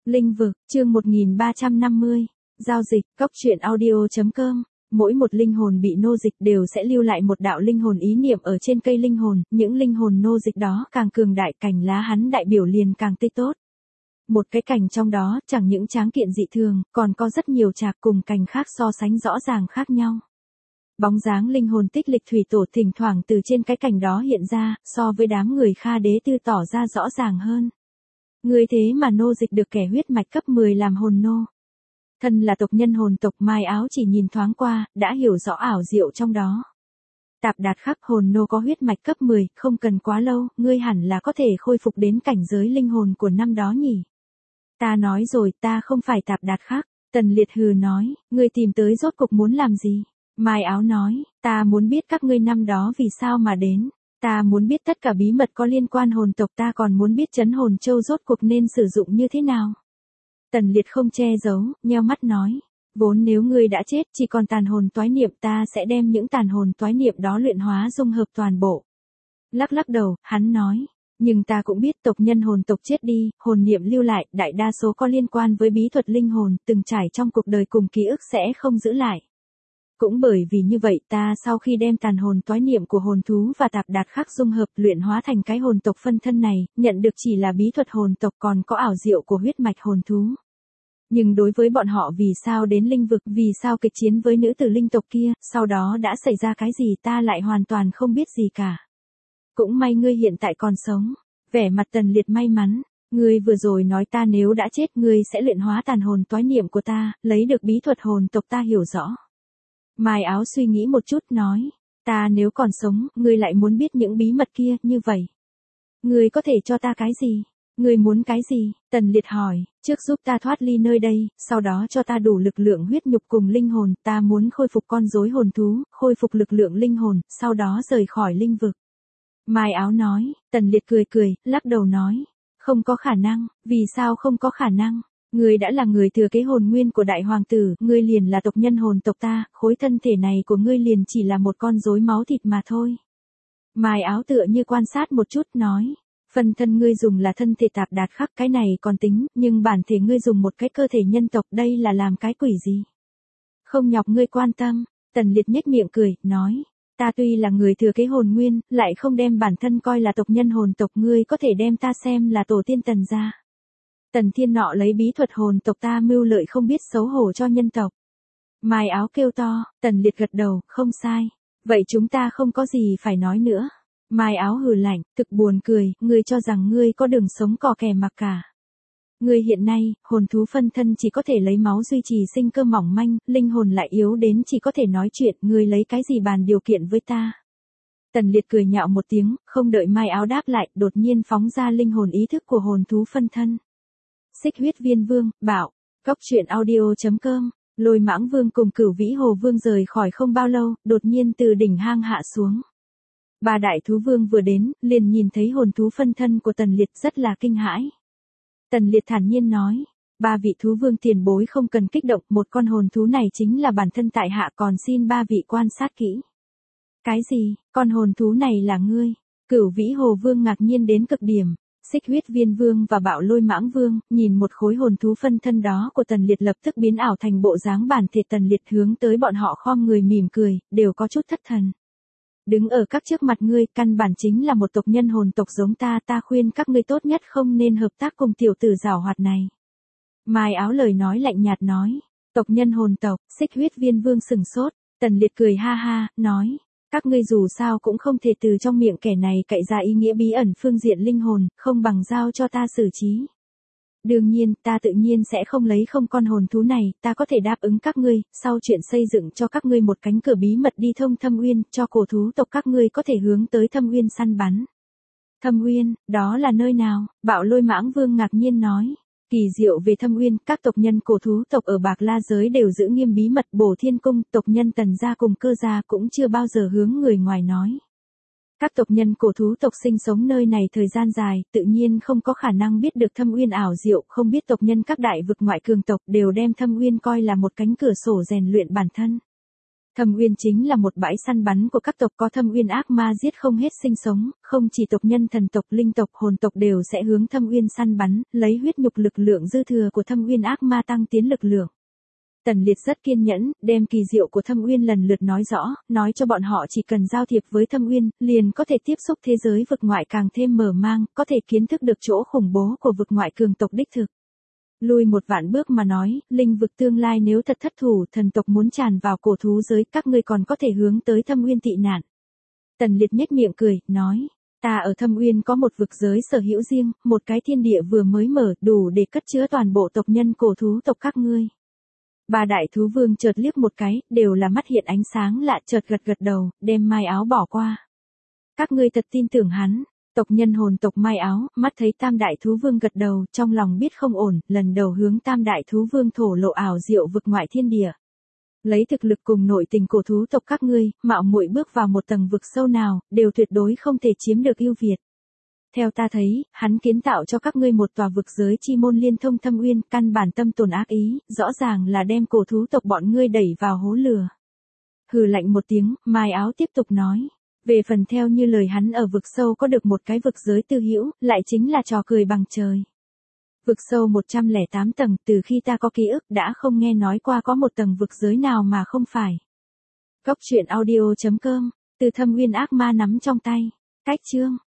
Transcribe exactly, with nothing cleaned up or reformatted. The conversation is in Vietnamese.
Linh vực, chương một nghìn ba trăm năm mươi. Giao dịch, cốc truyện audio chấm com. Mỗi một linh hồn bị nô dịch đều sẽ lưu lại một đạo linh hồn ý niệm ở trên cây linh hồn, những linh hồn nô dịch đó càng cường đại, cành lá hắn đại biểu liền càng tươi tốt. Một cái cành trong đó chẳng những tráng kiện dị thường, còn có rất nhiều chạc cùng cành khác so sánh rõ ràng khác nhau. Bóng dáng linh hồn tích lịch thủy tổ thỉnh thoảng từ trên cái cành đó hiện ra, so với đám người Kha đế tư tỏ ra rõ ràng hơn. Ngươi thế mà nô dịch được kẻ huyết mạch cấp mười làm hồn nô. Thân là tộc nhân hồn tộc, Mai Áo chỉ nhìn thoáng qua, đã hiểu rõ ảo diệu trong đó. Tạp Đạt Khắc, hồn nô có huyết mạch cấp mười, không cần quá lâu, ngươi hẳn là có thể khôi phục đến cảnh giới linh hồn của năm đó nhỉ. Ta nói rồi, ta không phải Tạp Đạt Khắc. Tần Liệt hừ nói, ngươi tìm tới rốt cục muốn làm gì? Mai Áo nói, ta muốn biết các ngươi năm đó vì sao mà đến. Ta muốn biết tất cả bí mật có liên quan hồn tộc, ta còn muốn biết trấn hồn châu rốt cuộc nên sử dụng như thế nào. Tần Liệt không che giấu, nheo mắt nói, vốn nếu ngươi đã chết chỉ còn tàn hồn toái niệm, ta sẽ đem những tàn hồn toái niệm đó luyện hóa dung hợp toàn bộ. Lắc lắc đầu, hắn nói, nhưng ta cũng biết tộc nhân hồn tộc chết đi, hồn niệm lưu lại, đại đa số có liên quan với bí thuật linh hồn, từng trải trong cuộc đời cùng ký ức sẽ không giữ lại. Cũng bởi vì như vậy, ta sau khi đem tàn hồn toái niệm của hồn thú và Tạp Đạt Khắc dung hợp luyện hóa thành cái hồn tộc phân thân này, nhận được chỉ là bí thuật hồn tộc, còn có ảo diệu của huyết mạch hồn thú. Nhưng đối với bọn họ vì sao đến linh vực, vì sao kịch chiến với nữ tử linh tộc kia, sau đó đã xảy ra cái gì, ta lại hoàn toàn không biết gì cả. Cũng may ngươi hiện tại còn sống. Vẻ mặt Tần Liệt may mắn. Ngươi vừa rồi nói ta nếu đã chết ngươi sẽ luyện hóa tàn hồn toái niệm của ta, lấy được bí thuật hồn tộc, ta hiểu rõ. Mai Áo suy nghĩ một chút nói, ta nếu còn sống, ngươi lại muốn biết những bí mật kia, như vậy. Ngươi có thể cho ta cái gì? Ngươi muốn cái gì? Tần Liệt hỏi, trước giúp ta thoát ly nơi đây, sau đó cho ta đủ lực lượng huyết nhục cùng linh hồn, ta muốn khôi phục con rối hồn thú, khôi phục lực lượng linh hồn, sau đó rời khỏi linh vực. Mai Áo nói, Tần Liệt cười cười, lắc đầu nói, không có khả năng. Vì sao không có khả năng? Ngươi đã là người thừa kế hồn nguyên của đại hoàng tử, ngươi liền là tộc nhân hồn tộc ta, khối thân thể này của ngươi liền chỉ là một con rối máu thịt mà thôi. Mai Áo tựa như quan sát một chút nói, phần thân ngươi dùng là thân thể Tạp Đạt Khắc, cái này còn tính, nhưng bản thể ngươi dùng một cái cơ thể nhân tộc, đây là làm cái quỷ gì? Không nhọc ngươi quan tâm. Tần Liệt nhếch miệng cười, nói, ta tuy là người thừa kế hồn nguyên, lại không đem bản thân coi là tộc nhân hồn tộc, ngươi có thể đem ta xem là tổ tiên Tần gia. Tần Thiên Nọ lấy bí thuật hồn tộc ta mưu lợi không biết xấu hổ cho nhân tộc. Mai Áo kêu to. Tần Liệt gật đầu, không sai. Vậy chúng ta không có gì phải nói nữa. Mai Áo hừ lạnh, thực buồn cười, ngươi cho rằng ngươi có đường sống cò kè mặc cả. Ngươi hiện nay, hồn thú phân thân chỉ có thể lấy máu duy trì sinh cơ mỏng manh, linh hồn lại yếu đến chỉ có thể nói chuyện, ngươi lấy cái gì bàn điều kiện với ta? Tần Liệt cười nhạo một tiếng, không đợi Mai Áo đáp lại, đột nhiên phóng ra linh hồn ý thức của hồn thú phân thân. Xích huyết viên vương, bảo, cốc truyện audio chấm com. Lôi Mãng Vương cùng Cửu Vĩ Hồ Vương rời khỏi không bao lâu, đột nhiên từ đỉnh hang hạ xuống. Ba đại thú vương vừa đến, liền nhìn thấy hồn thú phân thân của Tần Liệt, rất là kinh hãi. Tần Liệt thản nhiên nói, ba vị thú vương tiền bối không cần kích động, một con hồn thú này chính là bản thân tại hạ, còn xin ba vị quan sát kỹ. Cái gì, con hồn thú này là ngươi? Cửu Vĩ Hồ Vương ngạc nhiên đến cực điểm. Xích huyết viên vương và bạo lôi mãng vương, nhìn một khối hồn thú phân thân đó của Tần Liệt lập tức biến ảo thành bộ dáng bản thể Tần Liệt, hướng tới bọn họ khom người mỉm cười, đều có chút thất thần. Đứng ở các trước mặt ngươi, căn bản chính là một tộc nhân hồn tộc giống ta, ta khuyên các ngươi tốt nhất không nên hợp tác cùng tiểu tử giảo hoạt này. Mai Áo lời nói lạnh nhạt nói, tộc nhân hồn tộc. Xích huyết viên vương sừng sốt. Tần Liệt cười ha ha, nói, các ngươi dù sao cũng không thể từ trong miệng kẻ này cậy ra ý nghĩa bí ẩn phương diện linh hồn, không bằng giao cho ta xử trí. Đương nhiên, ta tự nhiên sẽ không lấy không con hồn thú này, ta có thể đáp ứng các ngươi, sau chuyện xây dựng cho các ngươi một cánh cửa bí mật đi thông Thâm Uyên, cho cổ thú tộc các ngươi có thể hướng tới Thâm Uyên săn bắn. Thâm Uyên, đó là nơi nào? Bạo lôi mãng vương ngạc nhiên nói. Kỳ diệu về Thâm Uyên, các tộc nhân cổ thú tộc ở Bạc La giới đều giữ nghiêm bí mật, Bổ Thiên cung, tộc nhân Tần gia cùng Cơ gia cũng chưa bao giờ hướng người ngoài nói. Các tộc nhân cổ thú tộc sinh sống nơi này thời gian dài, tự nhiên không có khả năng biết được Thâm Uyên ảo diệu, không biết tộc nhân các đại vực ngoại cường tộc đều đem Thâm Uyên coi là một cánh cửa sổ rèn luyện bản thân. Thâm Uyên chính là một bãi săn bắn của các tộc, có Thâm Uyên ác ma giết không hết sinh sống, không chỉ tộc nhân, thần tộc, linh tộc, hồn tộc đều sẽ hướng Thâm Uyên săn bắn, lấy huyết nhục lực lượng dư thừa của Thâm Uyên ác ma tăng tiến lực lượng. Tần Liệt rất kiên nhẫn, đem kỳ diệu của Thâm Uyên lần lượt nói rõ, nói cho bọn họ chỉ cần giao thiệp với Thâm Uyên, liền có thể tiếp xúc thế giới vực ngoại càng thêm mở mang, có thể kiến thức được chỗ khủng bố của vực ngoại cường tộc đích thực. Lui một vạn bước mà nói, linh vực tương lai nếu thật thất thủ, thần tộc muốn tràn vào cổ thú giới, các ngươi còn có thể hướng tới Thâm Uyên tị nạn. Tần Liệt nhếch miệng cười, nói, ta ở Thâm Uyên có một vực giới sở hữu riêng, một cái thiên địa vừa mới mở, đủ để cất chứa toàn bộ tộc nhân cổ thú tộc các ngươi. Ba đại thú vương chợt liếc một cái, đều là mắt hiện ánh sáng lạ, chợt gật gật đầu, đem Mai Áo bỏ qua. Các ngươi thật tin tưởng hắn. Tộc nhân hồn tộc Mai Áo, mắt thấy tam đại thú vương gật đầu, trong lòng biết không ổn, lần đầu hướng tam đại thú vương thổ lộ ảo diệu vực ngoại thiên địa. Lấy thực lực cùng nội tình cổ thú tộc các ngươi, mạo muội bước vào một tầng vực sâu nào, đều tuyệt đối không thể chiếm được ưu việt. Theo ta thấy, hắn kiến tạo cho các ngươi một tòa vực giới chi môn liên thông Thâm Uyên, căn bản tâm tồn ác ý, rõ ràng là đem cổ thú tộc bọn ngươi đẩy vào hố lửa. Hừ lạnh một tiếng, Mai Áo tiếp tục nói. Về phần theo như lời hắn ở vực sâu có được một cái vực giới tư hữu, lại chính là trò cười bằng trời. Vực sâu một trăm lẻ tám tầng, từ khi ta có ký ức đã không nghe nói qua có một tầng vực giới nào mà không phải. Cốc truyện audio chấm com, từ Thâm Uyên ác ma nắm trong tay. Cách chương.